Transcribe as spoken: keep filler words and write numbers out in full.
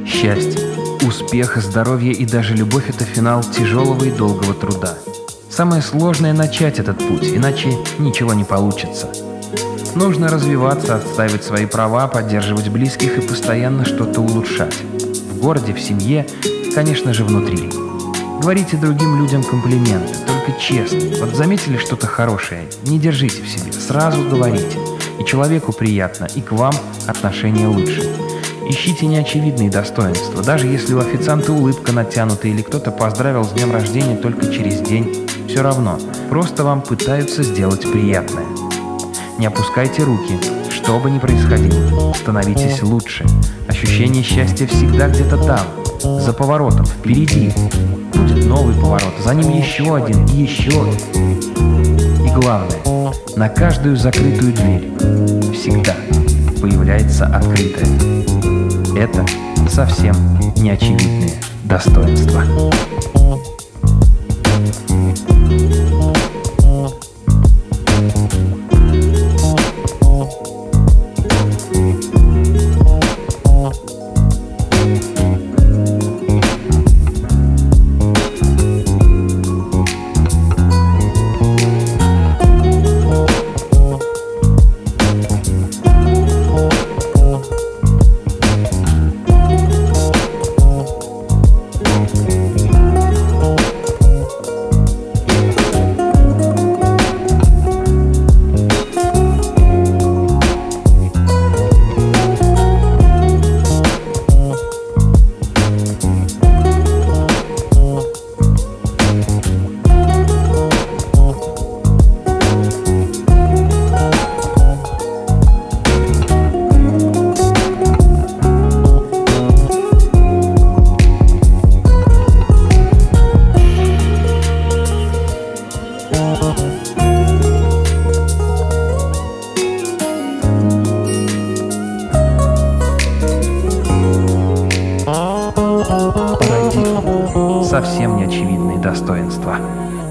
Счастье, успех, здоровье и даже любовь – это финал тяжелого и долгого труда. Самое сложное – начать этот путь, иначе ничего не получится. Нужно развиваться, отстаивать свои права, поддерживать близких и постоянно что-то улучшать. В городе, в семье, конечно же, внутри. Говорите другим людям комплименты, только честно. Вот заметили что-то хорошее, не держите в себе, сразу говорите. И человеку приятно, и к вам отношение лучше. Ищите неочевидные достоинства, даже если у официанта улыбка натянута или кто-то поздравил с днем рождения только через день. Все равно, просто вам пытаются сделать приятное. Не опускайте руки, что бы ни происходило. Становитесь лучше. Ощущение счастья всегда где-то там, за поворотом, впереди. Будет новый поворот, за ним еще один и еще. И главное, на каждую закрытую дверь всегда появляется открытая. Это совсем неочевидные достоинства. Совсем неочевидные достоинства.